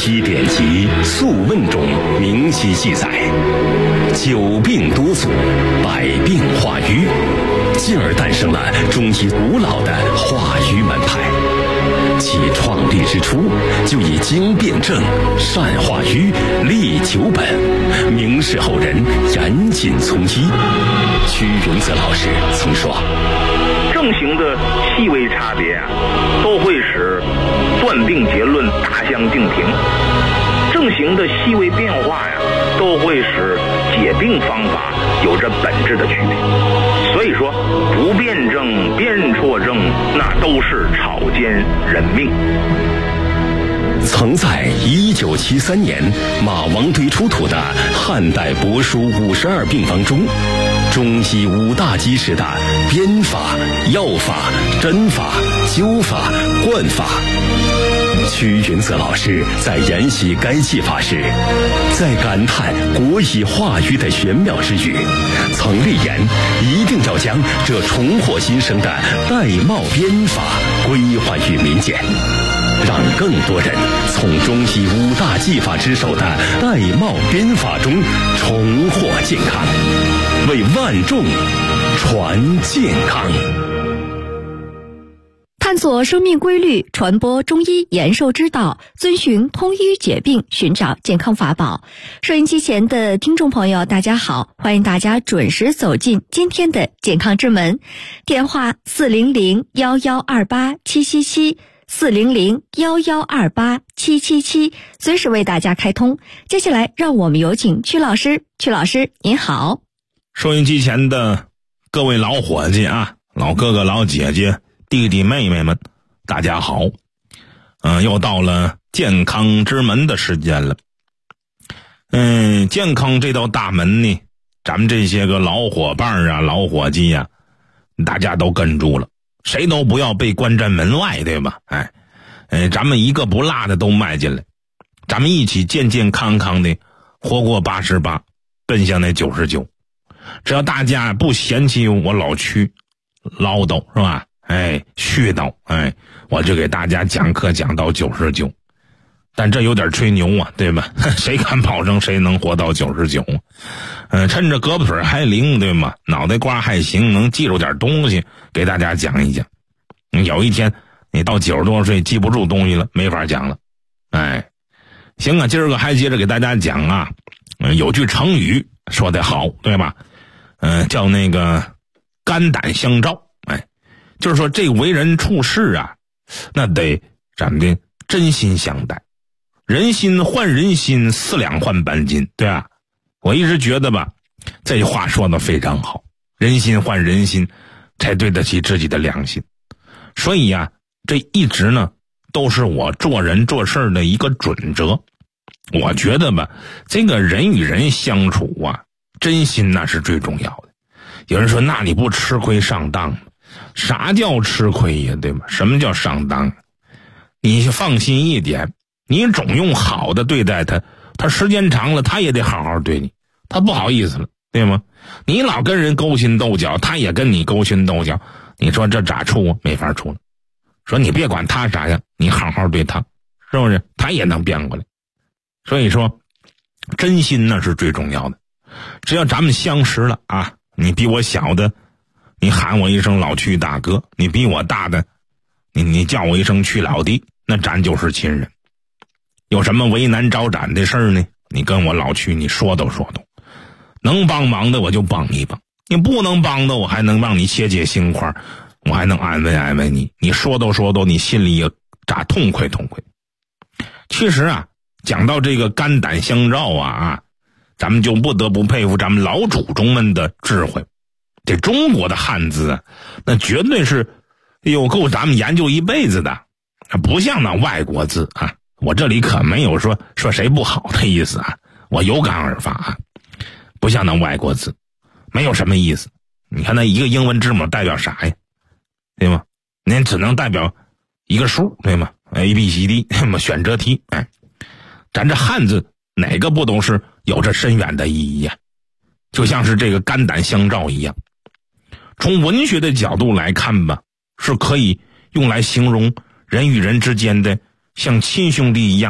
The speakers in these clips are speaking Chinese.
西典籍、素问中明晰记载，久病多阻，百病化瘀，进而诞生了中医古老的化瘀门派。其创立之初，就以经辨证、善化瘀、利久本，明示后人严谨从医。屈云泽老师曾说， 症型的细微差别啊，都会使断病结论大相径庭；症型的细微变化呀，都会使解病方法有着本质的区别。所以说，不辩证、辨错症，那都是草菅人命。 曾在1973年马王堆出土的汉代帛书52病方中，中医5大基石的编法、药法、针法、灸法、灌法。屈云泽老师在研习该技法时，在感叹国医化瘀的玄妙之余，曾立言一定要将这重获新生的玳瑁编法归还于民间，让更多人从中医5大技法之首的玳瑁编法中重获健康，为万众传健康。 探索生命规律，传播中医延寿之道，遵循通医解病，寻找健康法宝。收音机前的听众朋友，大家好，欢迎大家准时走进今天的健康之门。电话400-1128-777。400-1128-777，随时为大家开通。接下来让我们有请曲老师。曲老师您好。 收音机前的各位老伙计啊，老哥哥老姐姐弟弟妹妹们，大家好。又到了健康之门的时间了。健康这道大门呢，咱们这些个老伙伴啊，老伙计啊，大家都跟住了，谁都不要被关在门外，对吧？咱们一个不落的都迈进来，咱们一起健健康康的活过88，奔向那99。只要大家不嫌弃我老屈唠叨，是吧？絮叨，我就给大家讲课讲到99。但这有点吹牛啊，对吧？谁敢保证谁能活到99？趁着胳膊腿还灵，对吗？脑袋瓜还行，能记住点东西，给大家讲一讲。有一天你到90多岁记不住东西了，没法讲了。行啊，今儿个还接着给大家讲啊。有句成语说得好，对吧？叫那个肝胆相照。就是说这为人处事啊，那得咱们的真心相待。人心换人心，4两换半斤，对吧？我一直觉得吧，这话说得非常好，人心换人心才对得起自己的良心。所以啊，这一直呢都是我做人做事的一个准则。我觉得吧，这个人与人相处啊，真心那是最重要的。有人说，那你不吃亏上当吗？啥叫吃亏呀，对吗？什么叫上当？你放心一点，你总用好的对待他，他时间长了他也得好好对你，他不好意思了，对吗？你老跟人勾心斗角，他也跟你勾心斗角，你说这咋处啊？没法处了。说你别管他啥样，你好好对他，是不是？他也能变过来。所以说真心那是最重要的。只要咱们相识了啊，你比我小的你喊我一声老屈大哥，你比我大的你叫我一声屈老弟，那咱就是亲人。有什么为难招展的事儿呢，你跟我老屈你说道说道，能帮忙的我就帮一帮，你不能帮的我还能让你切解心块，我还能安慰安慰你，你说道说道，你心里也咋痛快痛快。其实啊，讲到这个肝胆相照啊，咱们就不得不佩服咱们老祖宗们的智慧。这中国的汉字啊，那绝对是够咱们研究一辈子的，不像那外国字啊。我这里可没有说谁不好的意思啊，我有感而发啊，不像那外国字，没有什么意思。你看那一个英文字母代表啥呀？对吗？您只能代表一个数，对吗 ？ABCD 选择题，咱这汉字哪个不都是有着深远的意义呀？就像是这个肝胆相照一样。从文学的角度来看吧，是可以用来形容人与人之间的像亲兄弟一样的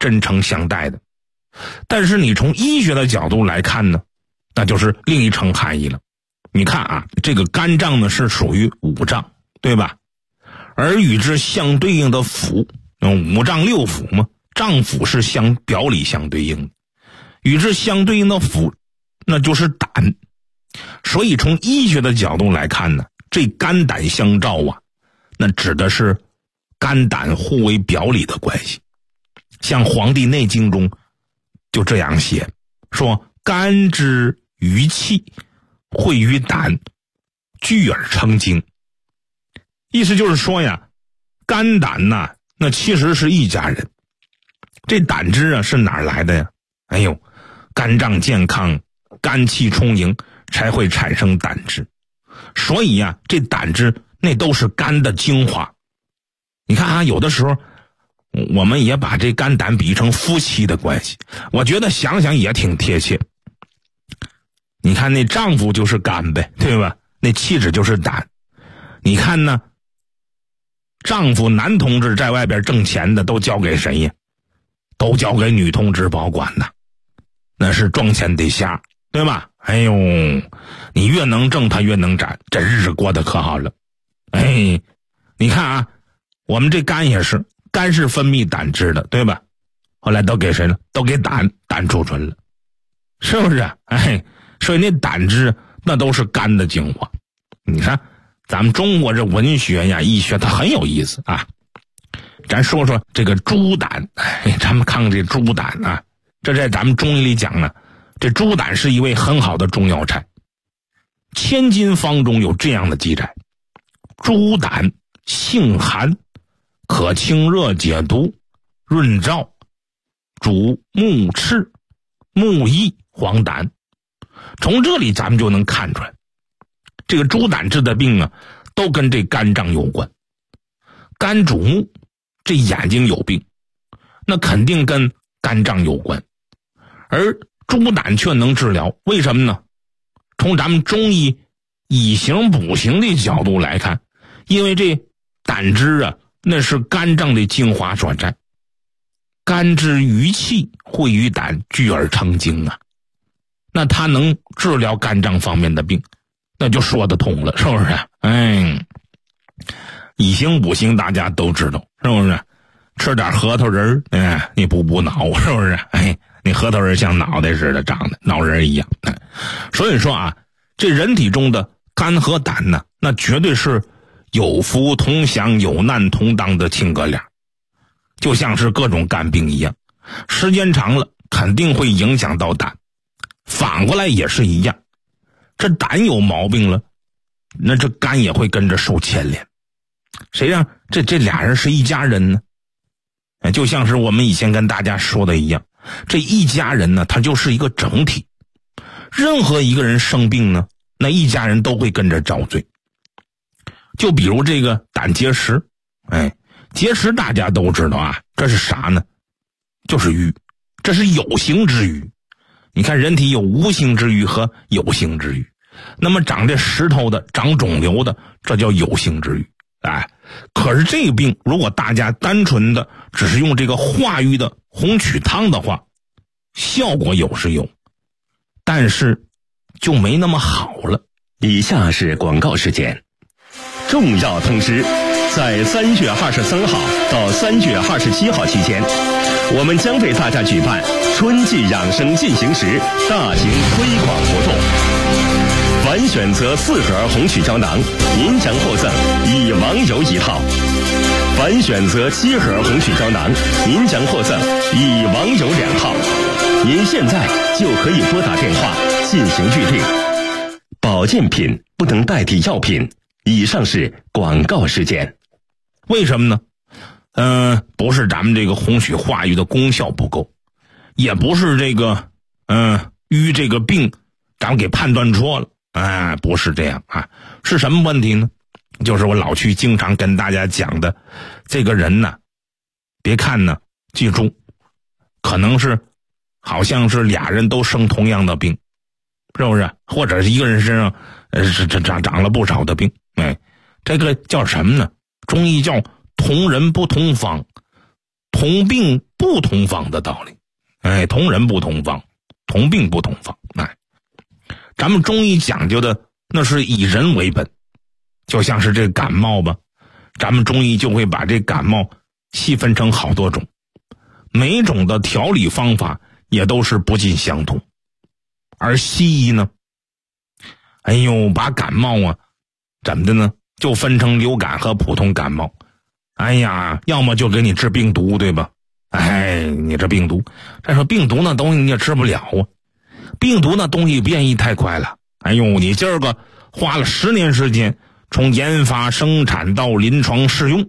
真诚相待的。但是你从医学的角度来看呢，那就是另一层含义了。你看啊，这个肝脏呢是属于五脏，对吧？而与之相对应的腑，五脏六腑嘛，脏腑是表里相对应的，与之相对应的腑那就是胆。所以从医学的角度来看呢，这肝胆相照啊，那指的是肝胆互为表里的关系。像《黄帝内经》中就这样写，说肝之余气汇于胆，聚而成精。意思就是说呀，肝胆呐，那其实是一家人。这胆汁啊是哪儿来的呀？哎呦，肝脏健康，肝气充盈，才会产生胆汁。所以呀，这胆汁那都是肝的精华。你看啊，有的时候我们也把这肝胆比喻成夫妻的关系，我觉得想想也挺贴切。你看那丈夫就是肝呗，对吧？那妻子就是胆。你看呢，丈夫男同志在外边挣钱的都交给谁呀？都交给女同志保管呐，那是赚钱的虾，对吧？哎呦，你越能挣他越能攒，这日子过得可好了。哎，你看啊，我们这肝也是，肝是分泌胆汁的，对吧？后来都给谁了？都给胆储存了，是不是？哎，所以那胆汁那都是肝的精华。你看咱们中国这文学呀医学它很有意思啊。咱说说这个猪胆，咱们看看这猪胆啊，这在咱们中医里讲呢，这猪胆是一味很好的中药材。千金方中有这样的记载，猪胆性寒，可清热解毒，润燥，主目赤、目翳、黄疸。从这里咱们就能看出来，这个猪胆治的病啊，都跟这肝脏有关。肝主目，这眼睛有病，那肯定跟肝脏有关。而猪胆却能治疗，为什么呢？从咱们中医以形补形的角度来看，因为这胆汁啊，那是肝脏的精华所在。肝之余气汇于胆，聚而成精啊。那它能治疗肝脏方面的病，那就说得通了，是不是？哎，以形补形大家都知道，是不是？吃点核桃仁，你补脑，是不是？哎，你核桃仁像脑袋似的长的，脑仁一样。所以说啊，这人体中的肝和胆呢，那绝对是有福同享、有难同当的亲哥俩，就像是各种肝病一样，时间长了肯定会影响到胆。反过来也是一样，这胆有毛病了，那这肝也会跟着受牵连。谁让这俩人是一家人呢？就像是我们以前跟大家说的一样，这一家人呢，他就是一个整体。任何一个人生病呢，那一家人都会跟着遭罪。就比如这个胆结石，结石大家都知道啊，这是啥呢？就是瘀，这是有形之瘀。你看人体有无形之瘀和有形之瘀，那么长这石头的、长肿瘤的，这叫有形之瘀。可是这个病如果大家单纯的只是用这个化瘀的红曲汤的话，效果有是有，但是就没那么好了。 以下是广告时间。重要通知，在3月23号到3月27号期间，我们将为大家举办春季养生进行时大型推广活动。凡选择4盒红曲胶囊，您将获赠以王油1套；凡选择7盒红曲胶囊，您将获赠以王油2套。您现在就可以拨打电话进行预定。保健品不能代替药品。以上是广告时间。 为什么呢？不是咱们这个红曲化瘀的功效不够，也不是这个瘀这个病咱们给判断错了，不是这样啊。是什么问题呢？就是我老去经常跟大家讲的，这个人呢，别看呢，记住，可能是好像是俩人都生同样的病，是不是？或者是一个人身上长了不少的病。这个叫什么呢？中医叫同人不同方。 同病不同方的道理。同人不同方，同病不同方。咱们中医讲究的那是以人为本，就像是这感冒吧，咱们中医就会把这感冒细分成好多种，每一种的调理方法也都是不尽相同。而西医呢，把感冒啊怎么的呢，就分成流感和普通感冒。要么就给你治病毒，对吧？你这病毒，再说病毒那东西你也治不了啊，病毒那东西变异太快了。你今儿个花了10年时间，从研发生产到临床试用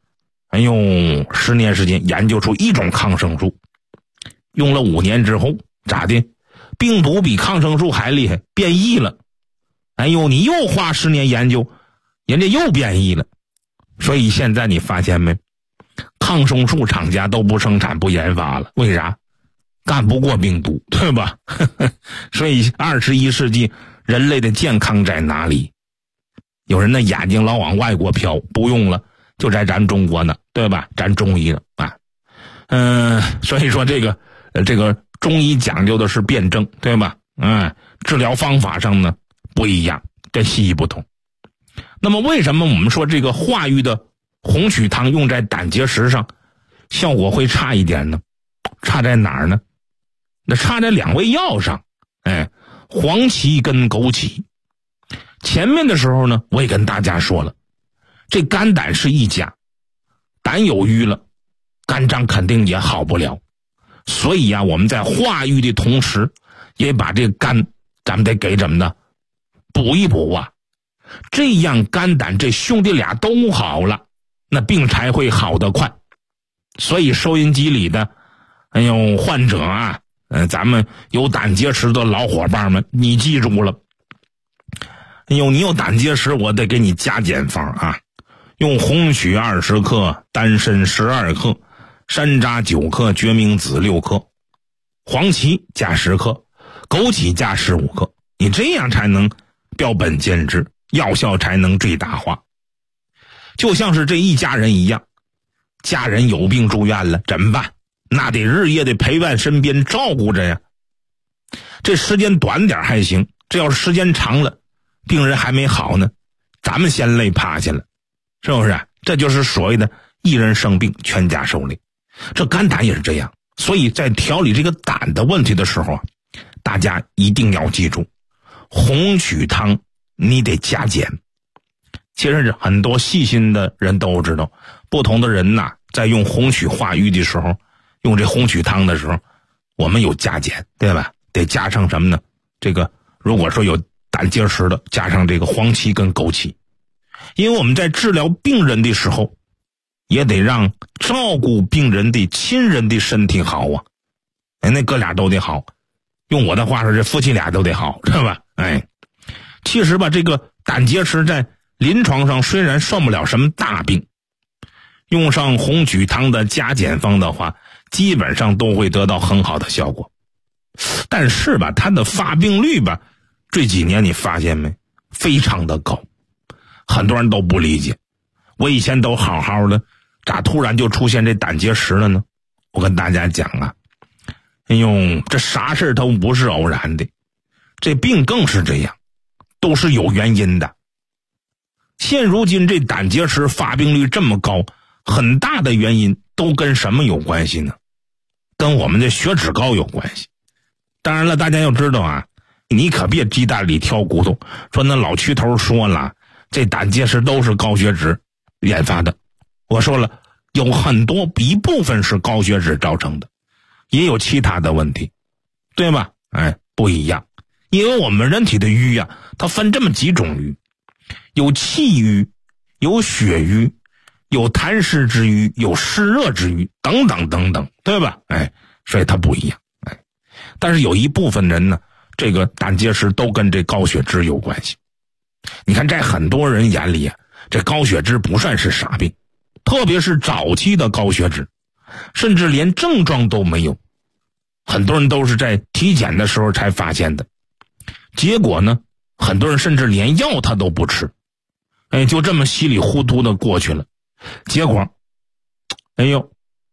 ，10年时间研究出一种抗生素，用了5年之后咋的？病毒比抗生素还厉害，变异了。你又花10年研究，人家又变异了。所以现在你发现没，抗生素厂家都不生产不研发了，为啥？干不过病毒，对吧？所以21世纪人类的健康在哪里？有人的眼睛老往外国飘，不用了，就在咱中国呢，对吧？咱中医了所以说这个中医讲究的是辩证，对吧？治疗方法上呢不一样，跟西医不同。那么为什么我们说这个化瘀的红曲汤用在胆结石上效果会差一点呢？差在哪儿呢？那差在2味药上，黄芪跟枸杞。前面的时候呢，我也跟大家说了，这肝胆是一家，胆有瘀了，肝脏肯定也好不了。所以我们在化瘀的同时，也把这个肝咱们得给怎么的补一补啊，这样肝胆这兄弟俩都好了，那病才会好得快。所以收音机里的患者啊，咱们有胆结石的老伙伴们，你记住了，你有胆结石，我得给你加减方啊，用红曲20克，丹参12克，山楂9克，决明子6克，黄芪加10克，枸杞加15克，你这样才能标本兼治，药效才能最大化。就像是这一家人一样，家人有病住院了怎么办？那得日夜的陪伴身边照顾着呀。这时间短点还行，这要是时间长了，病人还没好呢，咱们先累趴下了，是不是？这就是所谓的一人生病全家受累。这肝胆也是这样，所以在调理这个胆的问题的时候大家一定要记住，红曲汤你得加减。其实很多细心的人都知道，不同的人在用红曲化瘀的时候，用这红曲汤的时候，我们有加减，对吧？得加上什么呢？这个如果说有胆结石的，加上这个黄芪跟枸杞。因为我们在治疗病人的时候，也得让照顾病人的亲人的身体好啊。那哥俩都得好，用我的话说，这夫妻俩都得好，是吧？其实吧，这个胆结石在临床上虽然算不了什么大病，用上红曲汤的加减方的话，基本上都会得到很好的效果。但是吧，它的发病率吧，这几年你发现没，非常的高，很多人都不理解，我以前都好好的，咋突然就出现这胆结石了呢？我跟大家讲啊，这啥事都不是偶然的，这病更是这样，都是有原因的。现如今这胆结石发病率这么高，很大的原因都跟什么有关系呢？跟我们的血脂高有关系。当然了，大家要知道啊，你可别鸡蛋里挑骨头，说那老区头说了，这胆结石都是高血脂引发的。我说了，有很多一部分是高血脂造成的，也有其他的问题，对吧？不一样。因为我们人体的瘀啊，它分这么几种瘀，有气瘀，有血瘀，有痰湿之瘀，有湿热之瘀，等等等等，对吧？所以它不一样。但是有一部分人呢，这个胆结石都跟这高血脂有关系。你看，在很多人眼里这高血脂不算是傻病，特别是早期的高血脂，甚至连症状都没有，很多人都是在体检的时候才发现的。结果呢，很多人甚至连药他都不吃，就这么稀里糊涂的过去了。结果，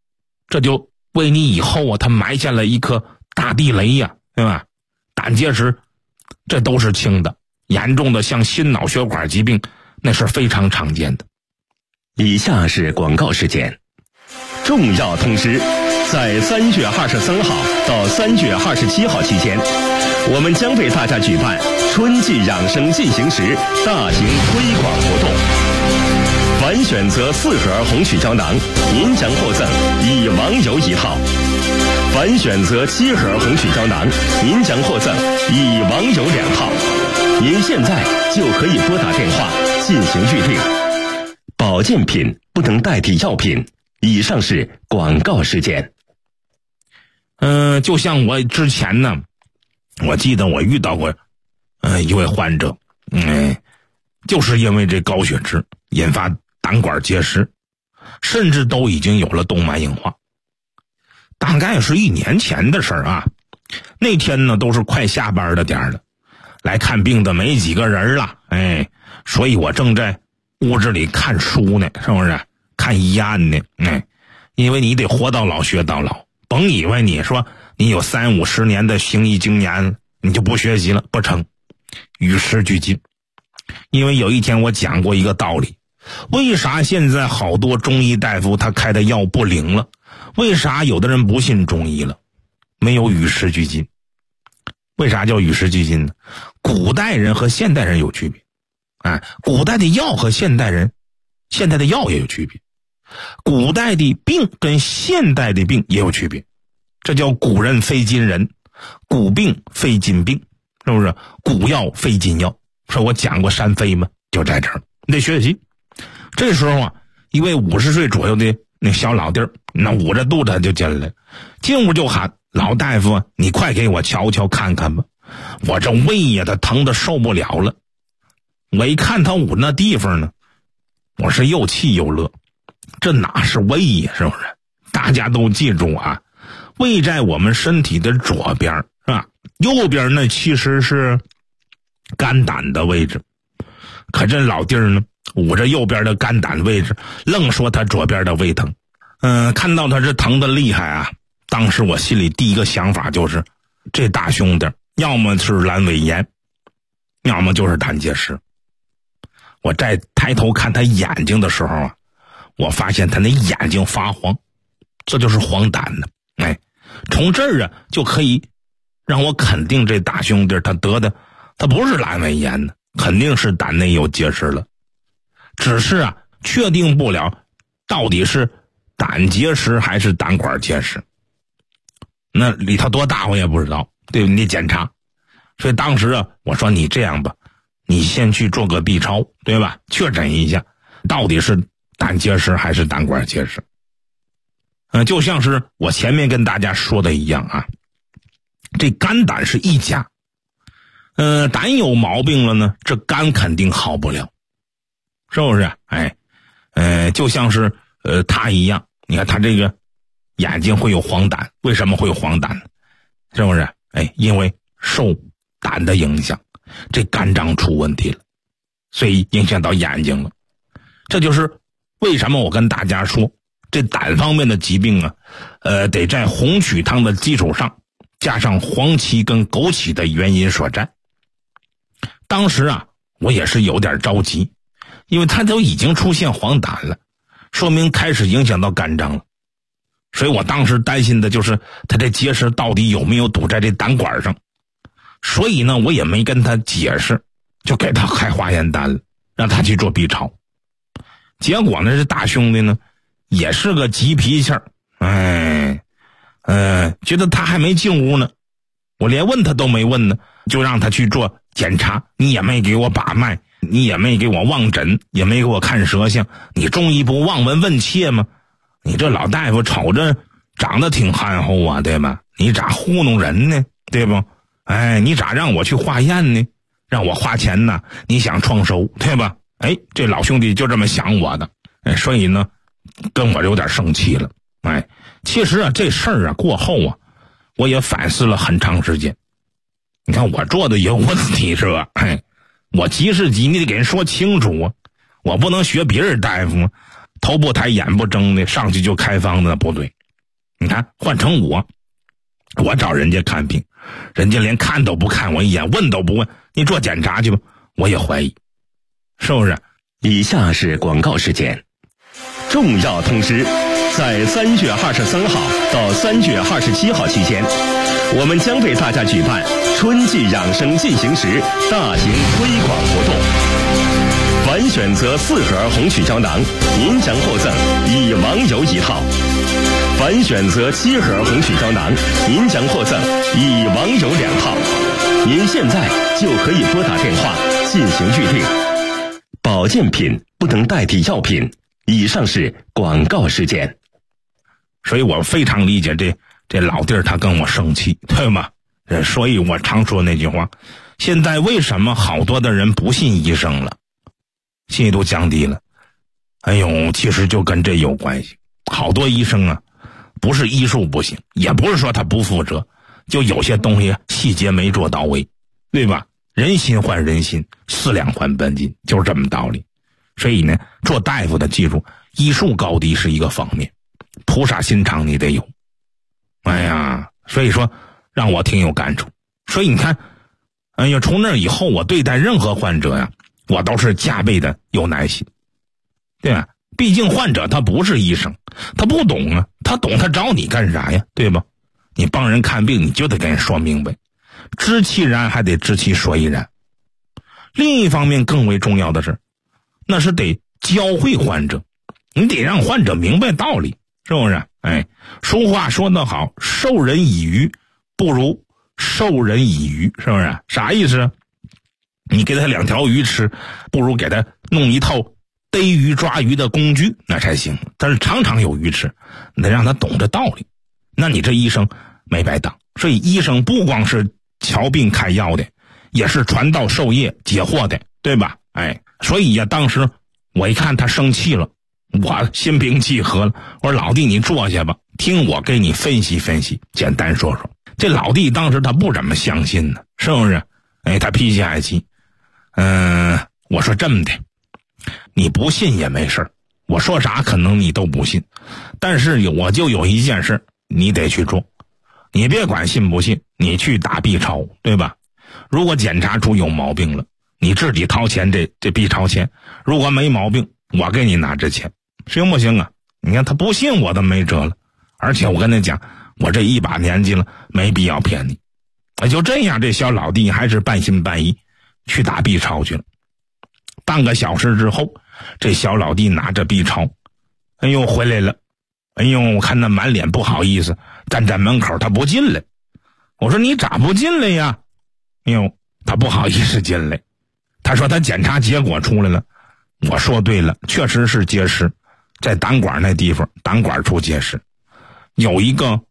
这就为你以后啊，他埋下了一颗大地雷呀，对吧？胆结石这都是轻的，严重的像心脑血管疾病那是非常常见的。 以下是广告时间。重要通知，在3月23号到3月27号期间，我们将为大家举办春季养生进行时大型推广活动。凡选择4盒红曲胶囊，您将获赠以王油1套；凡选择7盒红曲胶囊，您将获赠以王油2套。您现在就可以拨打电话进行预定。保健品不能代替药品。以上是广告时间。 就像我之前呢，我记得我遇到过一位患者，就是因为这高血脂引发胆管结石，甚至都已经有了动脉硬化。大概是1年前的事儿啊。那天呢都是快下班的点儿了，来看病的没几个人了，所以我正在屋子里看书呢，是不是？看医案呢，因为你得活到老学到老，甭以为你说你有30-50年的行医经验，你就不学习了，不成，与时俱进。因为有一天我讲过一个道理，为啥现在好多中医大夫他开的药不灵了？为啥有的人不信中医了？没有与时俱进。为啥叫与时俱进呢？古代人和现代人有区别，古代的药和现代的药也有区别。古代的病跟现代的病也有区别，这叫古人非今人，古病非今病，是不是？古药非今药。说我讲过山飞吗？就在这儿，你得学习。这时候啊，一位50岁左右的那小老弟儿，那捂着肚子就进来，进屋就喊：“老大夫，你快给我瞧瞧看看吧，我这胃呀，他疼得受不了了。”我一看他捂那地方呢，我是又气又乐。这哪是胃呀，是不是？大家都记住啊，胃在我们身体的左边，是吧？右边那其实是肝胆的位置。可这老弟儿呢，捂着右边的肝胆位置，愣说他左边的胃疼。看到他这疼的厉害啊，当时我心里第一个想法就是，这大兄弟要么是阑尾炎，要么就是胆结石。我再抬头看他眼睛的时候啊，我发现他那眼睛发黄，这就是黄疸呢。从这儿啊就可以让我肯定这大兄弟他得的他不是阑尾炎呢，肯定是胆内有结石了。只是啊确定不了到底是胆结石还是胆管结石，那里头多大我也不知道，对不对？你检查。所以当时啊我说你这样吧，你先去做个 B 超，对吧？确诊一下到底是胆结石还是胆管结石。就像是我前面跟大家说的一样啊，这肝胆是一家。胆有毛病了呢，这肝肯定好不了，是不是？就像是他一样，你看他这个眼睛会有黄疸，为什么会有黄疸呢？是不是？因为受胆的影响，这肝脏出问题了，所以影响到眼睛了。这就是为什么我跟大家说，这胆方面的疾病啊，得在红曲汤的基础上加上黄芪跟枸杞的原因所在。当时啊我也是有点着急，因为他都已经出现黄疸了，说明开始影响到肝脏了。所以我当时担心的就是他这结石到底有没有堵在这胆管上。所以呢我也没跟他解释，就给他开化验单了，让他去做 B 超。结果呢这大兄弟呢也是个急脾气儿，觉得他还没进屋呢，我连问他都没问呢，就让他去做检查。你也没给我把脉，你也没给我望诊，也没给我看舌象，你中医不望闻问切吗？你这老大夫瞅着长得挺憨厚啊，对吧？你咋糊弄人呢，对不？你咋让我去化验呢？让我花钱呢？你想创收，对吧？这老兄弟就这么想我的，所以呢跟我有点生气了。其实啊这事儿啊过后啊我也反思了很长时间。你看我做的也有问题是吧？我急是急，你得给人说清楚啊，我不能学别人大夫，头不抬眼不睁的上去就开方子，不对。 你看换成我找人家看病，人家连看都不看我一眼，问都不问，你做检查去吧，我也怀疑，是不是？ 以下是广告时间。重要通知，在3月23号到3月27号期间，我们将为大家举办春季养生进行时大型推广活动。凡选择4盒红曲胶囊，您将获赠以网友1套；凡选择7盒红曲胶囊，您将获赠以网友2套。您现在就可以拨打电话进行预定。保健品不能代替药品。以上是广告时间。 所以我非常理解这老弟儿他跟我生气，对吗？所以我常说那句话，现在为什么好多的人不信医生了，信誉度降低了？哎呦，其实就跟这有关系。好多医生啊，不是医术不行，也不是说他不负责，就有些东西细节没做到位，对吧？人心换人心，4两换本金，就是这么道理。所以呢，做大夫的记住，医术高低是一个方面，菩萨心肠你得有。哎呀，所以说让我挺有感触。所以你看，哎呀，从那以后我对待任何患者呀，我都是加倍的有耐心，对吧？毕竟患者他不是医生，他不懂啊，他懂他找你干啥呀，对吧？你帮人看病，你就得跟人说明白，知其然还得知其所以然。另一方面更为重要的是，那是得教会患者，你得让患者明白道理，是不是？哎，俗话说得好，授人以鱼不如授人以渔，是不是？啥意思？你给他2条鱼吃，不如给他弄一套逮鱼抓鱼的工具，那才行。但是常常有鱼吃，你得让他懂这道理，那你这医生没白当。所以医生不光是瞧病开药的，也是传道授业解惑的，对吧？哎，所以呀，当时我一看他生气了，我心平气和了，我说老弟你坐下吧，听我给你分析分析，简单说说。这老弟当时他不怎么相信呢，是不是？哎，他脾气还急。我说这么的，你不信也没事，我说啥可能你都不信，但是我就有一件事你得去做，你别管信不信，你去打 B 超，对吧？如果检查出有毛病了，你自己掏钱这 B 超钱，如果没毛病，我给你拿这钱，行不行啊？你看他不信我都没辙了，而且我跟他讲，我这一把年纪了，没必要骗你。就这样，这小老弟还是半信半疑去打 B 超去了。半个小时之后，这小老弟拿着 B 超，哎呦回来了，哎呦我看他满脸不好意思，站在门口他不进来。我说你咋不进来呀？哎呦，他不好意思进来。他说他检查结果出来了。我说对了，确实是结石，在胆管那地方，胆管出结石，有一个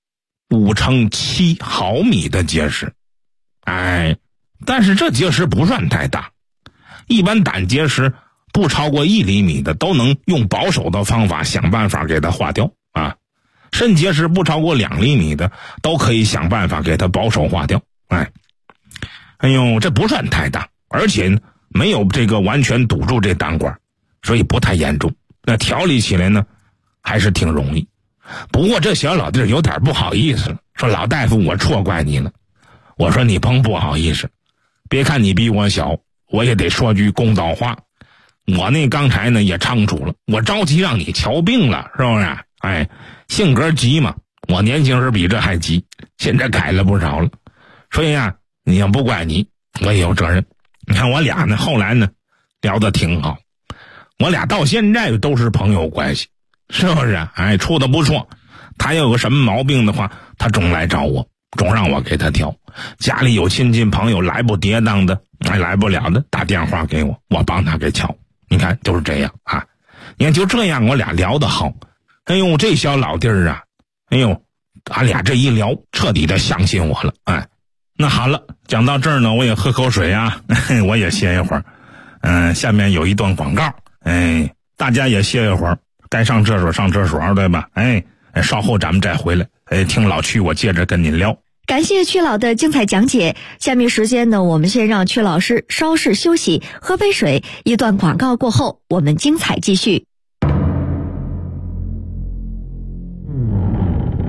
5×7毫米的结石。哎，但是这结石不算太大，一般胆结石不超过1厘米的都能用保守的方法想办法给它化掉啊。肾结石不超过2厘米的都可以想办法给它保守化掉。哎呦，这不算太大，而且没有这个完全堵住这胆管，所以不太严重。那调理起来呢，还是挺容易。不过这小老弟有点不好意思了，说老大夫我错怪你了。我说你甭不好意思，别看你比我小，我也得说句公道话，我那刚才呢也仓促了，我着急让你瞧病了，是不是？哎，性格急嘛，我年轻时比这还急，现在改了不少了。所以啊，你要不怪你，我也有责任。你看我俩呢，后来呢聊得挺好，我俩到现在都是朋友关系，是不是？哎，处得不错。他要有个什么毛病的话，他总来找我，总让我给他调。家里有亲戚朋友来不跌当的，来不了的，打电话给我，我帮他给瞧。你看就是这样啊。你看就这样，我俩聊得好。哎呦，这小老弟儿啊，哎呦，俺俩这一聊，彻底的相信我了。哎，那好了，讲到这儿呢，我也喝口水啊，我也歇一会儿。下面有一段广告，哎，大家也歇一会儿，该上厕所上厕所，对吧？哎，稍后咱们再回来，听老曲我接着跟您聊。 感谢曲老的精彩讲解。下面时间呢，我们先让曲老师稍事休息，喝杯水。一段广告过后，我们精彩继续。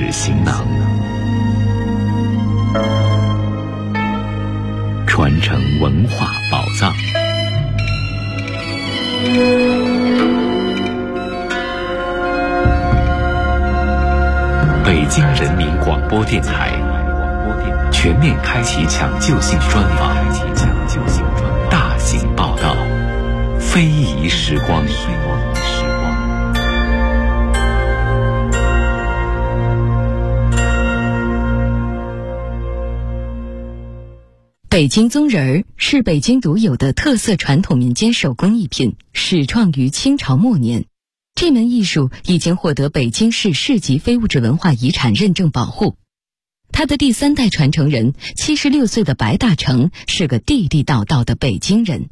行囊，传承文化宝藏。北京人民广播电台全面开启抢救性专访，大型报道，非遗时光。 北京宗人儿是北京独有的特色传统民间手工艺品，始创于清朝末年。这门艺术已经获得北京市市级非物质文化遗产认证保护。他的第3代传承人76岁的白大成是个地地道道的北京人。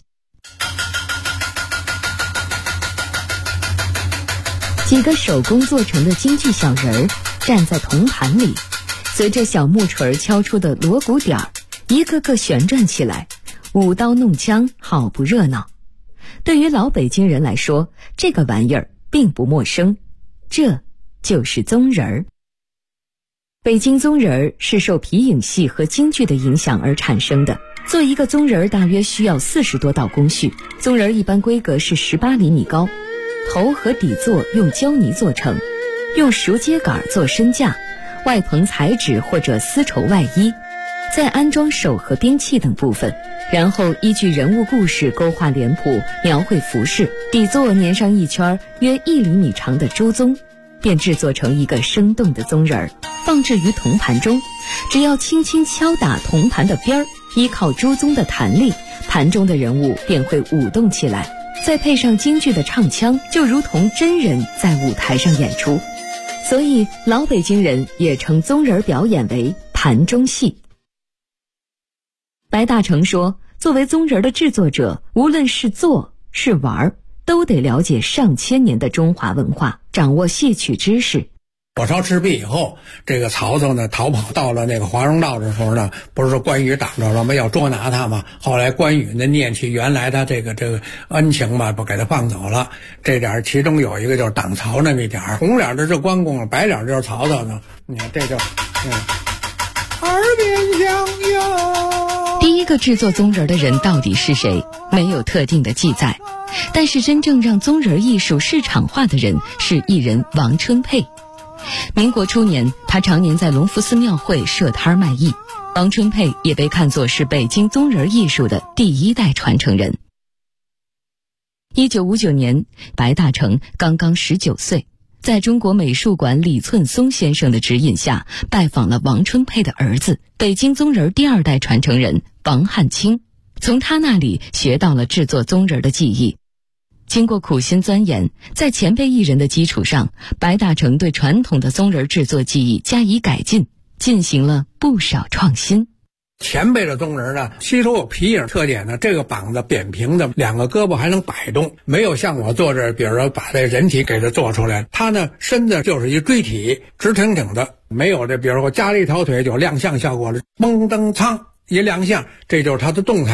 几个手工做成的京剧小人儿站在铜盘里，随着小木锤敲出的锣鼓点儿，一个个旋转起来，舞刀弄枪，好不热闹。对于老北京人来说，这个玩意儿并不陌生，这就是宗人儿。北京宗人儿是受皮影戏和京剧的影响而产生的。做一个宗人儿大约需要40多道工序，宗人儿一般规格是18厘米高，头和底座用胶泥做成，用熟秸秆做身架，外棚彩纸或者丝绸外衣，再安装手和兵器等部分，然后依据人物故事勾画脸谱，描绘服饰，底座粘上一圈约1厘米长的猪鬃，便制作成一个生动的宗人儿，放置于铜盘中。只要轻轻敲打铜盘的边儿，依靠猪鬃的弹力，盘中的人物便会舞动起来，再配上京剧的唱腔，就如同真人在舞台上演出。所以老北京人也称宗人表演为盘中戏。白大成说，作为宗人的制作者，无论是做是玩，都得了解上千年的中华文化，掌握戏曲知识。 火烧赤壁以后，这个曹操呢逃跑到了那个华容道的时候呢，不是说关羽挡着了吗？要捉拿他嘛。后来关羽呢念起原来他这个恩情嘛，不给他放走了。这点其中有一个就是挡曹那么一点，红脸的是关公，白脸就是曹操呢。你看这就耳边响哟。 第一个制作宗人的人到底是谁？没有特定的记载。但是真正让宗人艺术市场化的人是艺人王春佩。民国初年，他常年在隆福寺庙会设摊卖艺。王春佩也被看作是北京宗人艺术的第1代传承人。1959年，白大成刚刚19岁，在中国美术馆李寸松先生的指引下，拜访了王春佩的儿子，北京宗人第2代传承人王汉卿，从他那里学到了制作宗人的技艺。经过苦心钻研，在前辈艺人的基础上，白大成对传统的宗人制作技艺加以改进，进行了不少创新。 前辈的宗人呢，吸收有皮影特点呢，这个膀子扁平的，2个胳膊还能摆动，没有像我做这，比如说把这人体给它做出来，他呢身子就是一锥体，直挺挺的，没有这，比如说我加了一条腿就亮相效果了，蹦蹬苍一亮相，这就是他的动态。